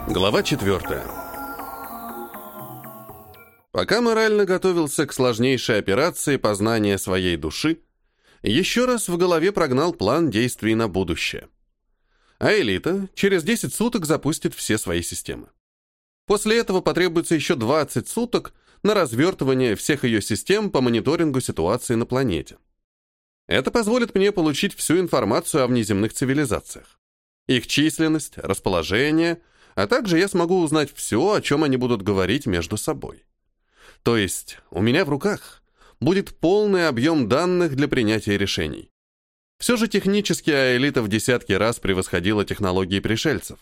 Глава 4. Пока морально готовился к сложнейшей операции познания своей души, еще раз в голове прогнал план действий на будущее. А элита через 10 суток запустит все свои системы. После этого потребуется еще 20 суток на развертывание всех ее систем по мониторингу ситуации на планете. Это позволит мне получить всю информацию о внеземных цивилизациях. Их численность, расположение, а также я смогу узнать все, о чем они будут говорить между собой. То есть у меня в руках будет полный объем данных для принятия решений. Все же технически Аэлита в десятки раз превосходила технологии пришельцев.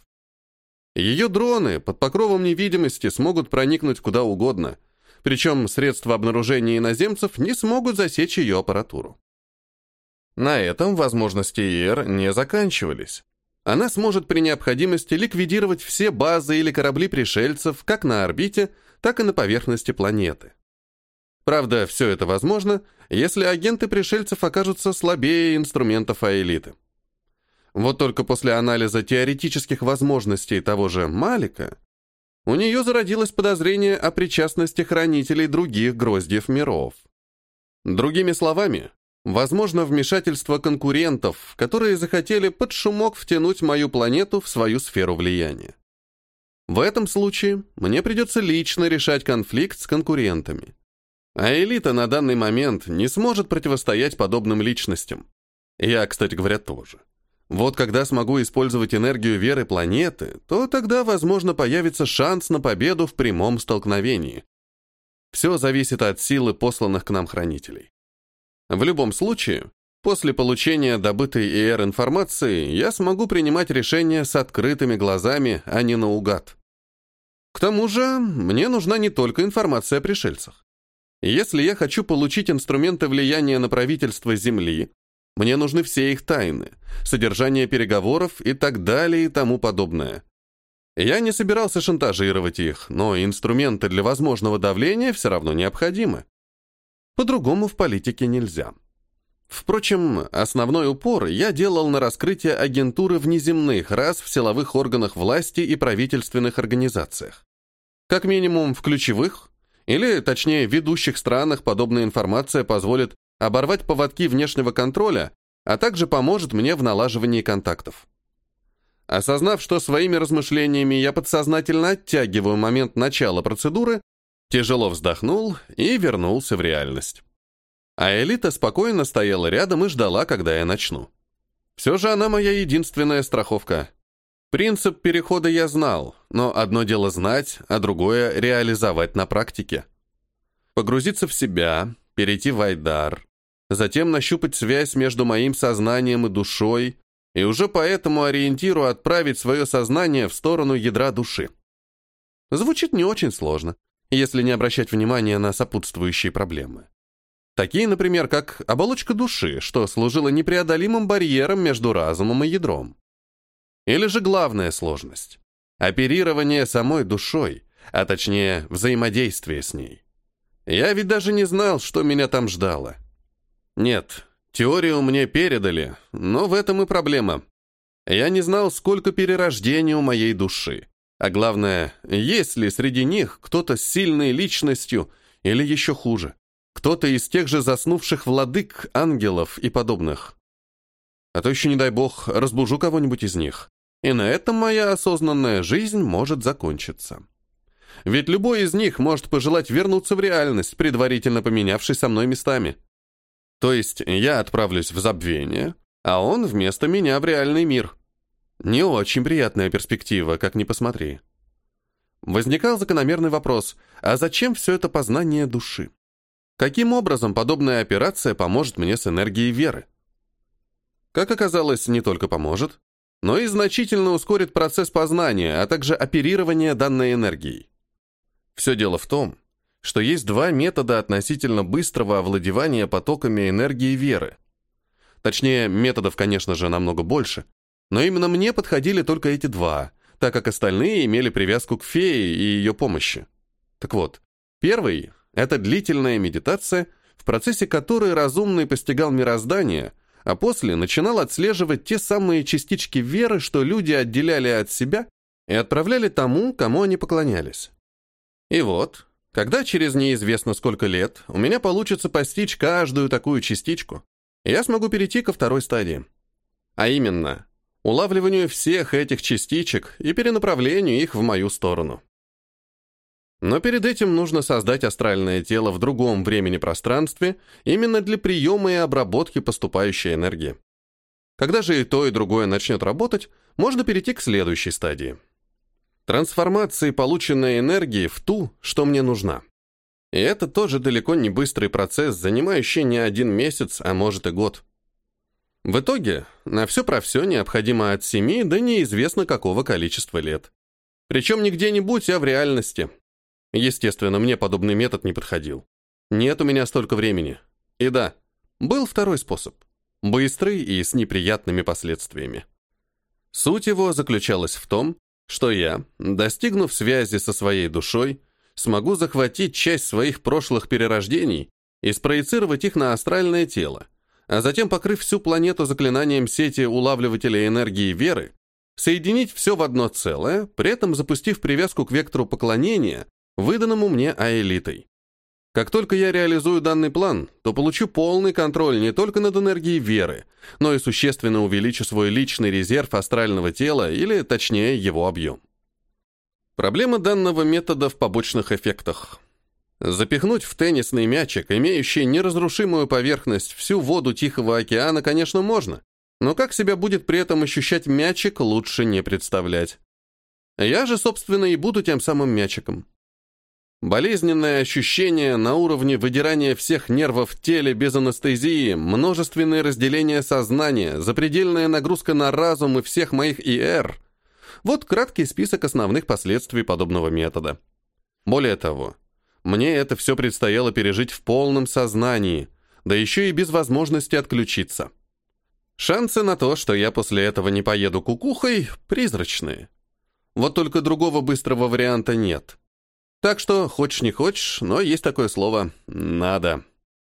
Ее дроны под покровом невидимости смогут проникнуть куда угодно, причем средства обнаружения иноземцев не смогут засечь ее аппаратуру. На этом возможности ИР не заканчивались. Она сможет при необходимости ликвидировать все базы или корабли пришельцев как на орбите, так и на поверхности планеты. Правда, все это возможно, если агенты пришельцев окажутся слабее инструментов Аэлиты. Вот только после анализа теоретических возможностей того же Малика у нее зародилось подозрение о причастности хранителей других гроздьев миров. Другими словами, возможно вмешательство конкурентов, которые захотели под шумок втянуть мою планету в свою сферу влияния. В этом случае мне придется лично решать конфликт с конкурентами. А элита на данный момент не сможет противостоять подобным личностям. Я, кстати говоря, тоже. Вот когда смогу использовать энергию веры планеты, то тогда, возможно, появится шанс на победу в прямом столкновении. Все зависит от силы посланных к нам хранителей. В любом случае, после получения добытой ИР информации я смогу принимать решения с открытыми глазами, а не наугад. К тому же, мне нужна не только информация о пришельцах. Если я хочу получить инструменты влияния на правительство Земли, мне нужны все их тайны, содержание переговоров и так далее и тому подобное. Я не собирался шантажировать их, но инструменты для возможного давления все равно необходимы. По-другому в политике нельзя. Впрочем, основной упор я делал на раскрытие агентуры внеземных рас в силовых органах власти и правительственных организациях. Как минимум в ключевых, или, точнее, ведущих странах подобная информация позволит оборвать поводки внешнего контроля, а также поможет мне в налаживании контактов. Осознав, что своими размышлениями я подсознательно оттягиваю момент начала процедуры, тяжело вздохнул и вернулся в реальность. А элита спокойно стояла рядом и ждала, когда я начну. Все же она моя единственная страховка. Принцип перехода я знал, но одно дело знать, а другое — реализовать на практике. Погрузиться в себя, перейти в Айдар, затем нащупать связь между моим сознанием и душой, и уже по этому ориентиру отправить свое сознание в сторону ядра души. Звучит не очень сложно, если не обращать внимания на сопутствующие проблемы. Такие, например, как оболочка души, что служила непреодолимым барьером между разумом и ядром. Или же главная сложность — оперирование самой душой, а точнее взаимодействие с ней. Я ведь даже не знал, что меня там ждало. Нет, теорию мне передали, но в этом и проблема. Я не знал, сколько перерождений у моей души. А главное, есть ли среди них кто-то с сильной личностью или еще хуже, кто-то из тех же заснувших владык, ангелов и подобных. А то еще, не дай бог, разбужу кого-нибудь из них, и на этом моя осознанная жизнь может закончиться. Ведь любой из них может пожелать вернуться в реальность, предварительно поменявшись со мной местами. То есть я отправлюсь в забвение, а он вместо меня в реальный мир. Не очень приятная перспектива, как ни посмотри. Возникал закономерный вопрос, а зачем все это познание души? Каким образом подобная операция поможет мне с энергией веры? Как оказалось, не только поможет, но и значительно ускорит процесс познания, а также оперирования данной энергией. Все дело в том, что есть два метода относительно быстрого овладевания потоками энергии веры. Точнее, методов, конечно же, намного больше, но именно мне подходили только эти два, так как остальные имели привязку к фее и ее помощи. Так вот, первый — это длительная медитация, в процессе которой разумный постигал мироздание, а после начинал отслеживать те самые частички веры, что люди отделяли от себя и отправляли тому, кому они поклонялись. И вот, когда через неизвестно сколько лет у меня получится постичь каждую такую частичку, я смогу перейти ко второй стадии. А именно, улавливанию всех этих частичек и перенаправлению их в мою сторону. Но перед этим нужно создать астральное тело в другом времени-пространстве именно для приема и обработки поступающей энергии. Когда же и то, и другое начнет работать, можно перейти к следующей стадии. Трансформации полученной энергии в ту, что мне нужна. И это тоже далеко не быстрый процесс, занимающий не 1 месяц, а может и год. В итоге, на все про все необходимо от 7 до неизвестно какого количества лет. Причем не где-нибудь, а в реальности. Естественно, мне подобный метод не подходил. Нет у меня столько времени. И да, был второй способ. Быстрый и с неприятными последствиями. Суть его заключалась в том, что я, достигнув связи со своей душой, смогу захватить часть своих прошлых перерождений и спроецировать их на астральное тело, а затем, покрыв всю планету заклинанием сети улавливателей энергии веры, соединить все в одно целое, при этом запустив привязку к вектору поклонения, выданному мне Аэлитой. Как только я реализую данный план, то получу полный контроль не только над энергией веры, но и существенно увеличу свой личный резерв астрального тела, или, точнее, его объем. Проблема данного метода в побочных эффектах. Запихнуть в теннисный мячик, имеющий неразрушимую поверхность, всю воду Тихого океана, конечно, можно, но как себя будет при этом ощущать мячик, лучше не представлять. Я же, собственно, и буду тем самым мячиком. Болезненное ощущение на уровне выдирания всех нервов в теле без анестезии, множественные разделения сознания, запредельная нагрузка на разум и всех моих ИР. Вот краткий список основных последствий подобного метода. Более того, мне это все предстояло пережить в полном сознании, да еще и без возможности отключиться. Шансы на то, что я после этого не поеду кукухой, призрачные. Вот только другого быстрого варианта нет. Так что, хочешь не хочешь, но есть такое слово «надо».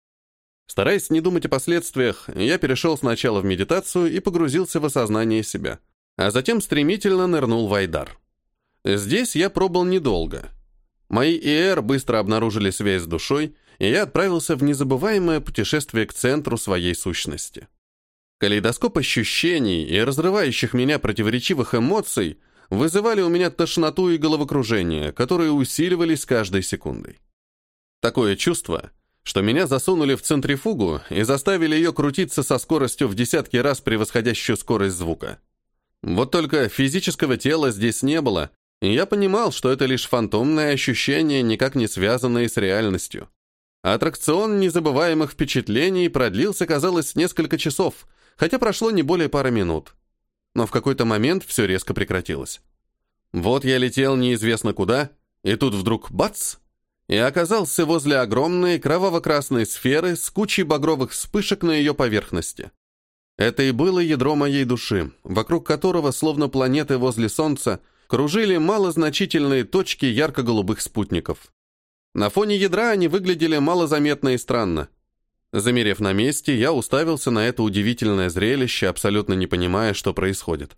Стараясь не думать о последствиях, я перешел сначала в медитацию и погрузился в осознание себя, а затем стремительно нырнул в Айдар. Здесь я пробыл недолго. Мои ИР быстро обнаружили связь с душой, и я отправился в незабываемое путешествие к центру своей сущности. Калейдоскоп ощущений и разрывающих меня противоречивых эмоций вызывали у меня тошноту и головокружение, которые усиливались с каждой секундой. Такое чувство, что меня засунули в центрифугу и заставили ее крутиться со скоростью в десятки раз превосходящую скорость звука. Вот только физического тела здесь не было, и я понимал, что это лишь фантомное ощущение, никак не связанное с реальностью. Аттракцион незабываемых впечатлений продлился, казалось, несколько часов, хотя прошло не более пары минут. Но в какой-то момент все резко прекратилось. Вот я летел неизвестно куда, и тут вдруг бац! И оказался возле огромной кроваво-красной сферы с кучей багровых вспышек на ее поверхности. Это и было ядро моей души, вокруг которого, словно планеты возле Солнца, кружили малозначительные точки ярко-голубых спутников. На фоне ядра они выглядели малозаметно и странно. Замерев на месте, я уставился на это удивительное зрелище, абсолютно не понимая, что происходит.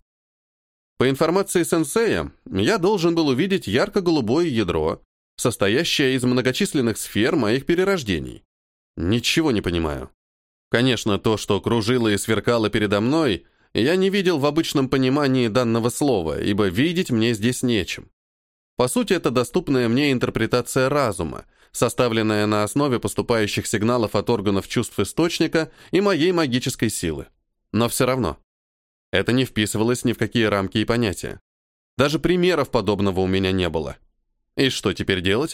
По информации сенсея, я должен был увидеть ярко-голубое ядро, состоящее из многочисленных сфер моих перерождений. Ничего не понимаю. Конечно, то, что кружило и сверкало передо мной, я не видел в обычном понимании данного слова, ибо видеть мне здесь нечем. По сути, это доступная мне интерпретация разума, составленная на основе поступающих сигналов от органов чувств источника и моей магической силы. Но все равно. Это не вписывалось ни в какие рамки и понятия. Даже примеров подобного у меня не было. И что теперь делать?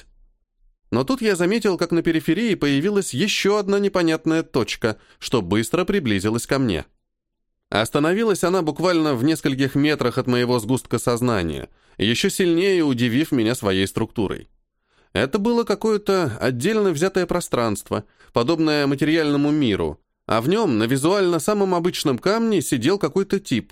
Но тут я заметил, как на периферии появилась еще одна непонятная точка, что быстро приблизилась ко мне. Остановилась она буквально в нескольких метрах от моего сгустка сознания, еще сильнее удивив меня своей структурой. Это было какое-то отдельно взятое пространство, подобное материальному миру, а в нем на визуально самом обычном камне сидел какой-то тип.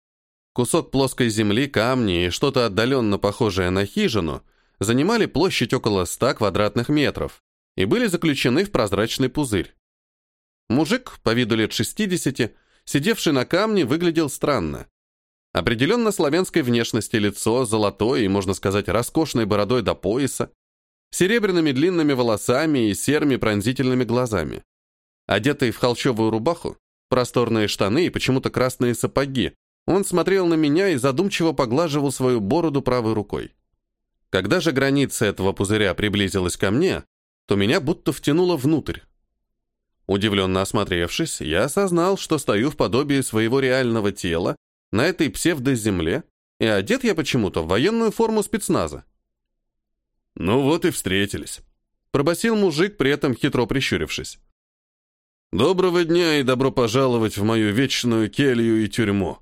Кусок плоской земли, камни и что-то отдаленно похожее на хижину занимали площадь около 100 квадратных метров и были заключены в прозрачный пузырь. Мужик, по виду лет 60, сидевший на камне, выглядел странно. Определенно славянской внешности лицо, золотой и, можно сказать, роскошной бородой до пояса, серебряными длинными волосами и серыми пронзительными глазами. Одетый в холщовую рубаху, просторные штаны и почему-то красные сапоги, он смотрел на меня и задумчиво поглаживал свою бороду правой рукой. Когда же граница этого пузыря приблизилась ко мне, то меня будто втянуло внутрь. Удивленно осмотревшись, я осознал, что стою в подобии своего реального тела на этой псевдоземле, и одет я почему-то в военную форму спецназа. «Ну вот и встретились», — пробасил мужик, при этом хитро прищурившись. «Доброго дня и добро пожаловать в мою вечную келью и тюрьму».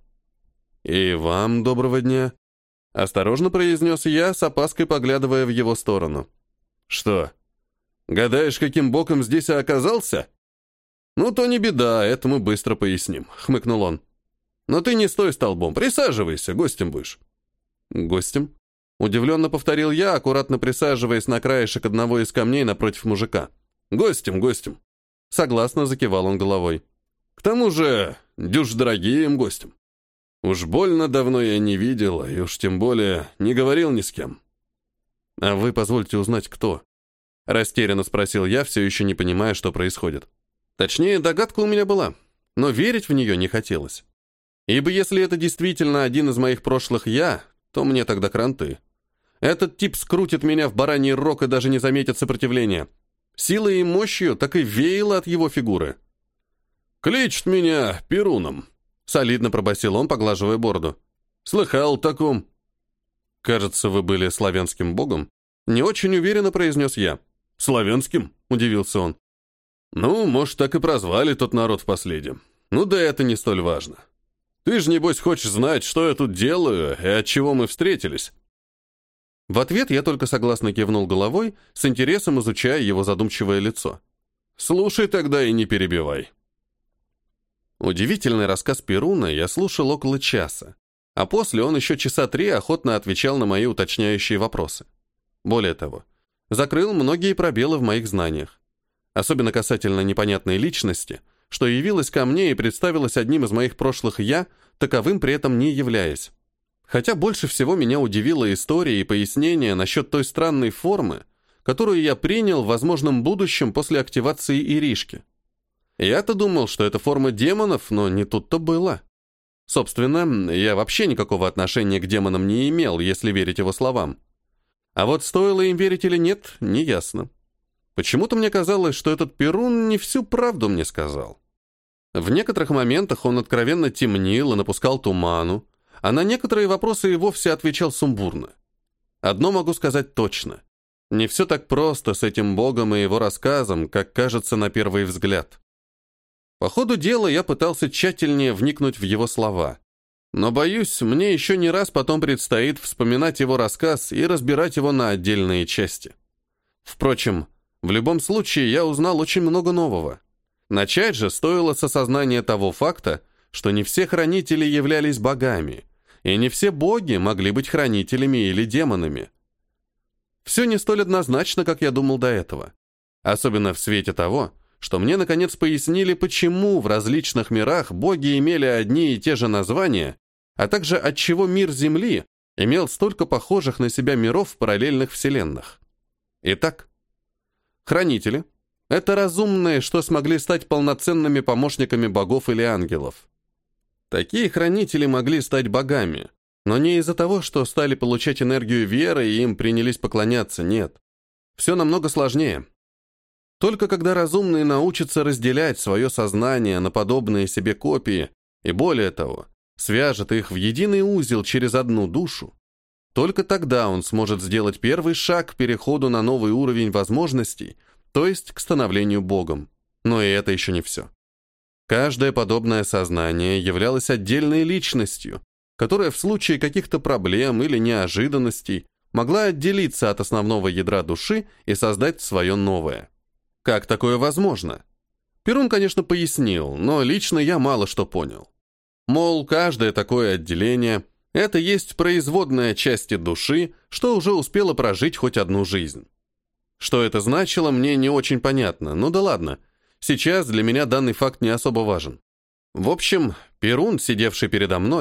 «И вам доброго дня», — осторожно произнес я, с опаской поглядывая в его сторону. «Что, гадаешь, каким боком здесь оказался?» «Ну, то не беда, это мы быстро поясним», — хмыкнул он. «Но ты не стой столбом, присаживайся, гостем будешь». «Гостем?» — удивленно повторил я, аккуратно присаживаясь на краешек одного из камней напротив мужика. «Гостем, гостем». Согласно закивал он головой. «К тому же, дюж дорогим гостем. Уж больно давно я не видел, и уж тем более не говорил ни с кем». «А вы позвольте узнать, кто?» Растерянно спросил я, все еще не понимая, что происходит. Точнее, догадка у меня была, но верить в нее не хотелось. Ибо если это действительно один из моих прошлых «я», то мне тогда кранты. Этот тип скрутит меня в бараний рог и даже не заметит сопротивления. Силой и мощью так и веяло от его фигуры. «Кличет меня Перуном», — солидно пробасил он, поглаживая бороду. «Слыхал о таком». «Кажется, вы были славянским богом?» Не очень уверенно произнес я. «Славянским?» — удивился он. «Ну, может, так и прозвали тот народ в последнем. Ну да это не столь важно. Ты же, небось, хочешь знать, что я тут делаю и от чего мы встретились?» В ответ я только согласно кивнул головой, с интересом изучая его задумчивое лицо. «Слушай тогда и не перебивай». Удивительный рассказ Перуна я слушал около часа, а после он еще часа 3 охотно отвечал на мои уточняющие вопросы. Более того, закрыл многие пробелы в моих знаниях, особенно касательно непонятной личности, что явилась ко мне и представилась одним из моих прошлых «я», таковым при этом не являясь. Хотя больше всего меня удивила история и пояснение насчет той странной формы, которую я принял в возможном будущем после активации Иришки. Я-то думал, что это форма демонов, но не тут-то было. Собственно, я вообще никакого отношения к демонам не имел, если верить его словам. А вот стоило им верить или нет, неясно. Почему-то мне казалось, что этот Перун не всю правду мне сказал. В некоторых моментах он откровенно темнил и напускал туману, а на некоторые вопросы и вовсе отвечал сумбурно. Одно могу сказать точно. Не все так просто с этим богом и его рассказом, как кажется на первый взгляд. По ходу дела я пытался тщательнее вникнуть в его слова. Но, боюсь, мне еще не раз потом предстоит вспоминать его рассказ и разбирать его на отдельные части. Впрочем, в любом случае я узнал очень много нового. Начать же стоило с осознания того факта, что не все хранители являлись богами, и не все боги могли быть хранителями или демонами. Все не столь однозначно, как я думал до этого. Особенно в свете того, что мне наконец пояснили, почему в различных мирах боги имели одни и те же названия, а также отчего мир Земли имел столько похожих на себя миров в параллельных вселенных. Итак, хранители — это разумные, что смогли стать полноценными помощниками богов или ангелов. Такие хранители могли стать богами, но не из-за того, что стали получать энергию веры и им принялись поклоняться, нет. Все намного сложнее. Только когда разумные научатся разделять свое сознание на подобные себе копии, и более того, свяжет их в единый узел через одну душу, только тогда он сможет сделать первый шаг к переходу на новый уровень возможностей, то есть к становлению богом. Но и это еще не все. Каждое подобное сознание являлось отдельной личностью, которая в случае каких-то проблем или неожиданностей могла отделиться от основного ядра души и создать свое новое. Как такое возможно? Перун, конечно, пояснил, но лично я мало что понял. Мол, каждое такое отделение — это есть производная части души, что уже успела прожить хоть одну жизнь. Что это значило, мне не очень понятно, ну да ладно. Сейчас для меня данный факт не особо важен. В общем, Перун, сидевший передо мной,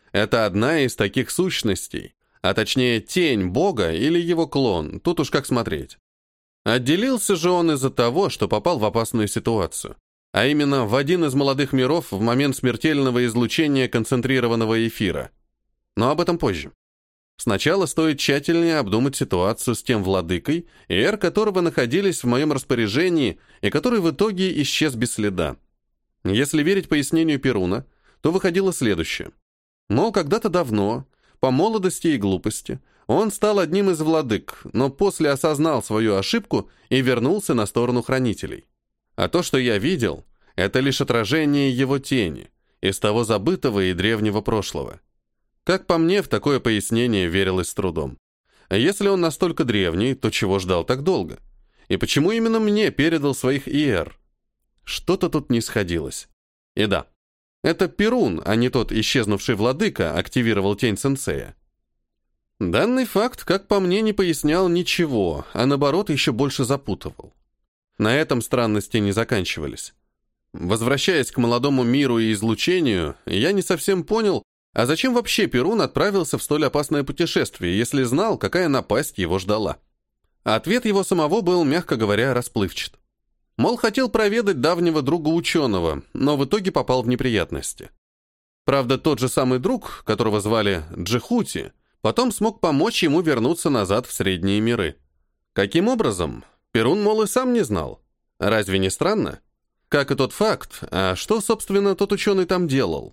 Это одна из таких сущностей, а точнее тень Бога или его клон, тут уж как смотреть. Отделился же он из-за того, что попал в опасную ситуацию, а именно в один из молодых миров в момент смертельного излучения концентрированного эфира. Но об этом позже. Сначала стоит тщательнее обдумать ситуацию с тем владыкой, эр которого находились в моем распоряжении и который в итоге исчез без следа. Если верить пояснению Перуна, то выходило следующее. Мол, когда-то давно, по молодости и глупости, он стал одним из владык, но после осознал свою ошибку и вернулся на сторону хранителей. А то, что я видел, это лишь отражение его тени, из того забытого и древнего прошлого. Как по мне, в такое пояснение верилось с трудом. А если он настолько древний, то чего ждал так долго? И почему именно мне передал своих ИР? Что-то тут не сходилось. И да, это Перун, а не тот исчезнувший владыка, активировал тень сенсея. Данный факт, как по мне, не пояснял ничего, а наоборот еще больше запутывал. На этом странности не заканчивались. Возвращаясь к молодому миру и излучению, я не совсем понял, а зачем вообще Перун отправился в столь опасное путешествие, если знал, какая напасть его ждала? Ответ его самого был, мягко говоря, расплывчат. Мол, хотел проведать давнего друга ученого, но в итоге попал в неприятности. Правда, тот же самый друг, которого звали Джихути, потом смог помочь ему вернуться назад в средние миры. Каким образом? Перун, мол, и сам не знал. Разве не странно? Как и тот факт, а что, собственно, тот ученый там делал?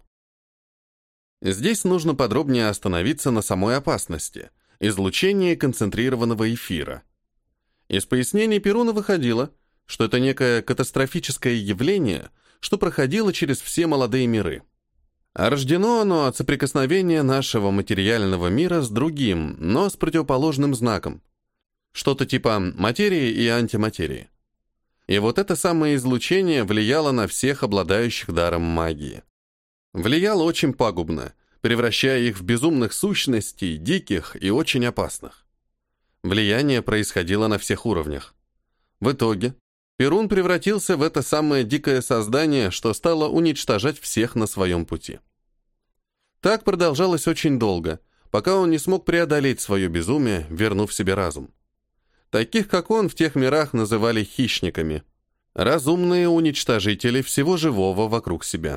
Здесь нужно подробнее остановиться на самой опасности – излучении концентрированного эфира. Из пояснений Перуна выходило, что это некое катастрофическое явление, что проходило через все молодые миры. А рождено оно от соприкосновения нашего материального мира с другим, но с противоположным знаком. Что-то типа материи и антиматерии. И вот это самое излучение влияло на всех обладающих даром магии. Влияло очень пагубно, превращая их в безумных сущностей, диких и очень опасных. Влияние происходило на всех уровнях. В итоге Перун превратился в это самое дикое создание, что стало уничтожать всех на своем пути. Так продолжалось очень долго, пока он не смог преодолеть свое безумие, вернув себе разум. Таких, как он, в тех мирах называли хищниками. Разумные уничтожители всего живого вокруг себя.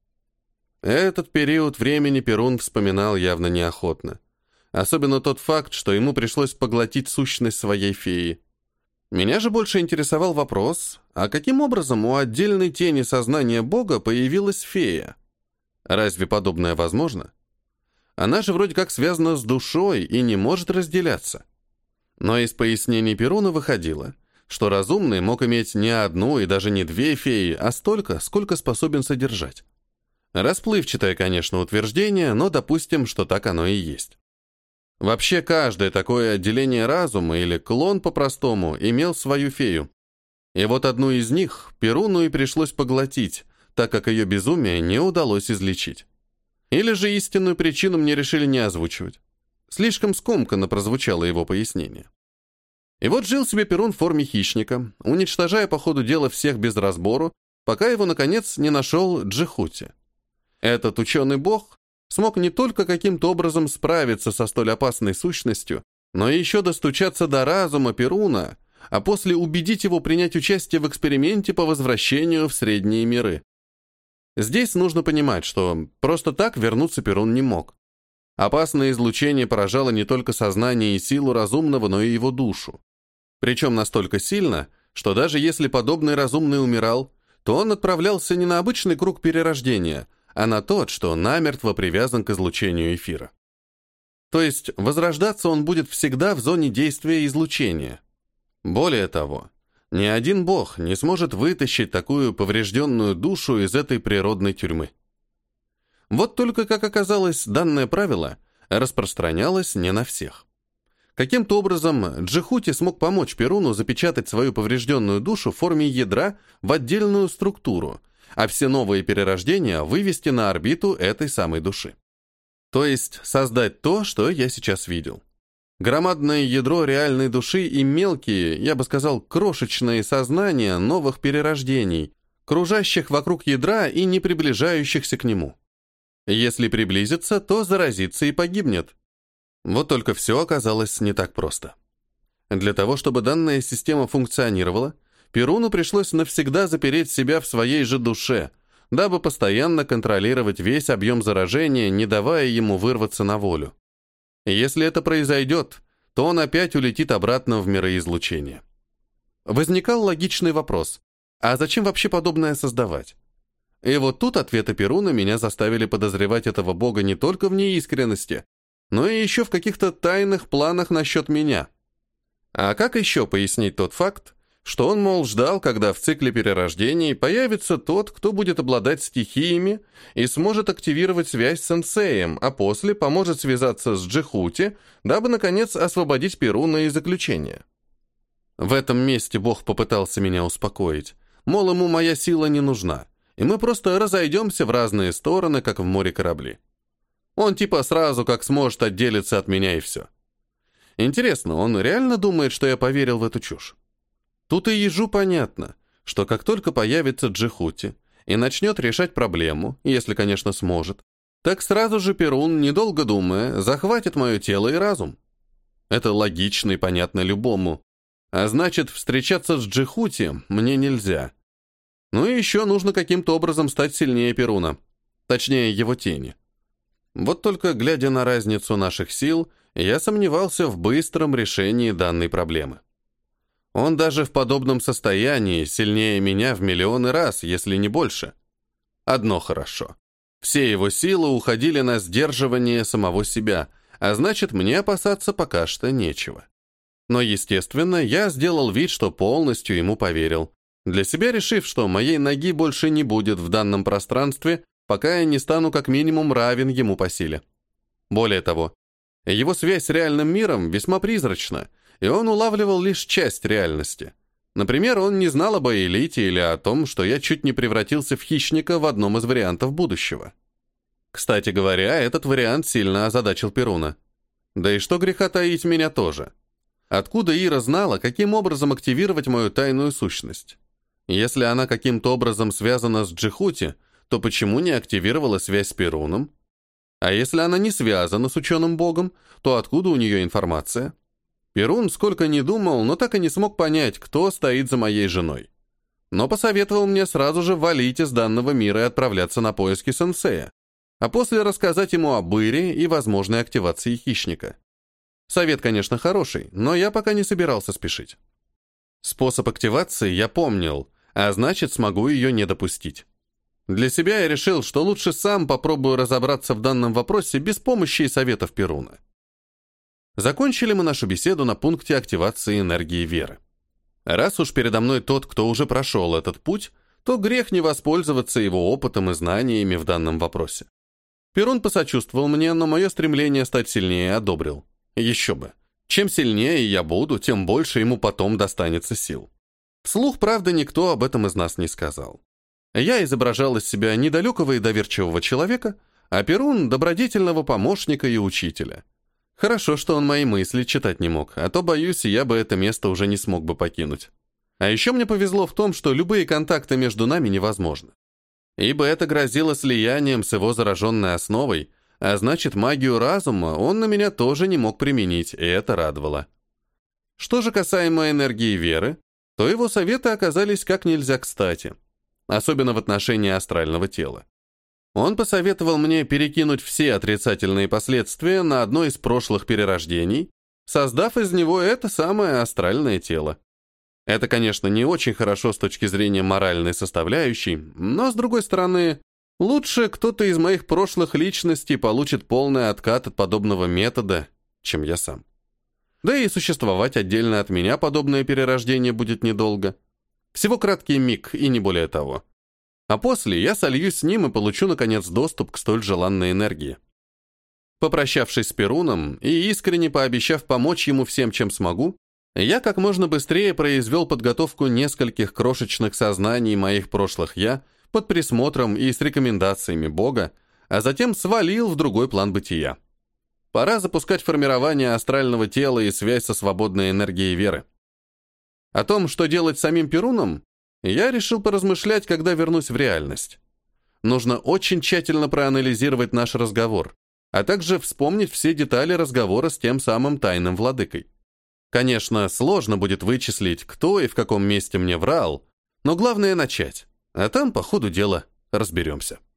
Этот период времени Перун вспоминал явно неохотно. Особенно тот факт, что ему пришлось поглотить сущность своей феи. Меня же больше интересовал вопрос, а каким образом у отдельной тени сознания Бога появилась фея? Разве подобное возможно? Она же вроде как связана с душой и не может разделяться. Но из пояснений Перуна выходило, что разумный мог иметь не одну и даже не две феи, а столько, сколько способен содержать. Расплывчатое, конечно, утверждение, но допустим, что так оно и есть. Вообще, каждое такое отделение разума, или клон по-простому, имел свою фею. И вот одну из них Перуну и пришлось поглотить, так как ее безумие не удалось излечить. Или же истинную причину мне решили не озвучивать. Слишком скомканно прозвучало его пояснение. И вот жил себе Перун в форме хищника, уничтожая по ходу дела всех без разбору, пока его, наконец, не нашел Джихути. Этот ученый-бог смог не только каким-то образом справиться со столь опасной сущностью, но и еще достучаться до разума Перуна, а после убедить его принять участие в эксперименте по возвращению в средние миры. Здесь нужно понимать, что просто так вернуться Перун не мог. Опасное излучение поражало не только сознание и силу разумного, но и его душу. Причем настолько сильно, что даже если подобный разумный умирал, то он отправлялся не на обычный круг перерождения, а на тот, что намертво привязан к излучению эфира. То есть возрождаться он будет всегда в зоне действия излучения. Более того, ни один бог не сможет вытащить такую поврежденную душу из этой природной тюрьмы. Вот только, как оказалось, данное правило распространялось не на всех. Каким-то образом Джихути смог помочь Перуну запечатать свою поврежденную душу в форме ядра в отдельную структуру, а все новые перерождения вывести на орбиту этой самой души. То есть создать то, что я сейчас видел. Громадное ядро реальной души и мелкие, я бы сказал, крошечные сознания новых перерождений, кружащих вокруг ядра и не приближающихся к нему. Если приблизится, то заразится и погибнет. Вот только все оказалось не так просто. Для того, чтобы данная система функционировала, Перуну пришлось навсегда запереть себя в своей же душе, дабы постоянно контролировать весь объем заражения, не давая ему вырваться на волю. Если это произойдет, то он опять улетит обратно в мироизлучение. Возникал логичный вопрос: а зачем вообще подобное создавать? И вот тут ответы Перуна меня заставили подозревать этого бога не только в неискренности, но и еще в каких-то тайных планах насчет меня. А как еще пояснить тот факт, что он, мол, ждал, когда в цикле перерождений появится тот, кто будет обладать стихиями и сможет активировать связь с сенсеем, а после поможет связаться с Джихути, дабы, наконец, освободить Перуна из заключения? В этом месте бог попытался меня успокоить, мол, ему моя сила не нужна, и мы просто разойдемся в разные стороны, как в море корабли. Он типа сразу как сможет отделиться от меня и все. Интересно, он реально думает, что я поверил в эту чушь? Тут и ежу понятно, что как только появится Джихути и начнет решать проблему, если, конечно, сможет, так сразу же Перун, недолго думая, захватит мое тело и разум. Это логично и понятно любому. А значит, встречаться с Джихути мне нельзя. Ну и еще нужно каким-то образом стать сильнее Перуна. Точнее, его тени. Вот только, глядя на разницу наших сил, я сомневался в быстром решении данной проблемы. Он даже в подобном состоянии сильнее меня в миллионы раз, если не больше. Одно хорошо. Все его силы уходили на сдерживание самого себя, а значит, мне опасаться пока что нечего. Но, естественно, я сделал вид, что полностью ему поверил, для себя решив, что моей ноги больше не будет в данном пространстве, пока я не стану как минимум равен ему по силе. Более того, его связь с реальным миром весьма призрачна, и он улавливал лишь часть реальности. Например, он не знал об Аэлите или о том, что я чуть не превратился в хищника в одном из вариантов будущего. Кстати говоря, этот вариант сильно озадачил Перуна. Да и что греха таить, меня тоже. Откуда Ира знала, каким образом активировать мою тайную сущность? Если она каким-то образом связана с Джихути, то почему не активировала связь с Перуном? А если она не связана с ученым богом, то откуда у нее информация? Перун сколько ни думал, но так и не смог понять, кто стоит за моей женой. Но посоветовал мне сразу же валить из данного мира и отправляться на поиски сенсея, а после рассказать ему об Ире и возможной активации хищника. Совет, конечно, хороший, но я пока не собирался спешить. Способ активации я помнил, а значит, смогу ее не допустить. Для себя я решил, что лучше сам попробую разобраться в данном вопросе без помощи и советов Перуна. Закончили мы нашу беседу на пункте активации энергии веры. Раз уж передо мной тот, кто уже прошел этот путь, то грех не воспользоваться его опытом и знаниями в данном вопросе. Перун посочувствовал мне, но мое стремление стать сильнее одобрил. Еще бы. Чем сильнее я буду, тем больше ему потом достанется сил. Вслух, правда, никто об этом из нас не сказал. Я изображал из себя недалекого и доверчивого человека, а Перун — добродетельного помощника и учителя. Хорошо, что он мои мысли читать не мог, а то, боюсь, я бы это место уже не смог бы покинуть. А еще мне повезло в том, что любые контакты между нами невозможны. Ибо это грозило слиянием с его зараженной основой, а значит, магию разума он на меня тоже не мог применить, и это радовало. Что же касаемо энергии веры, то его советы оказались как нельзя кстати, особенно в отношении астрального тела. Он посоветовал мне перекинуть все отрицательные последствия на одно из прошлых перерождений, создав из него это самое астральное тело. Это, конечно, не очень хорошо с точки зрения моральной составляющей, но, с другой стороны, лучше кто-то из моих прошлых личностей получит полный откат от подобного метода, чем я сам. Да и существовать отдельно от меня подобное перерождение будет недолго. Всего краткий миг, и не более того. А после я сольюсь с ним и получу, наконец, доступ к столь желанной энергии. Попрощавшись с Перуном и искренне пообещав помочь ему всем, чем смогу, я как можно быстрее произвел подготовку нескольких крошечных сознаний моих прошлых «я» под присмотром и с рекомендациями Бога, а затем свалил в другой план бытия. Пора запускать формирование астрального тела и связь со свободной энергией веры. О том, что делать с самим Перуном, я решил поразмышлять, когда вернусь в реальность. Нужно очень тщательно проанализировать наш разговор, а также вспомнить все детали разговора с тем самым тайным владыкой. Конечно, сложно будет вычислить, кто и в каком месте мне врал, но главное начать, а там по ходу дела разберемся.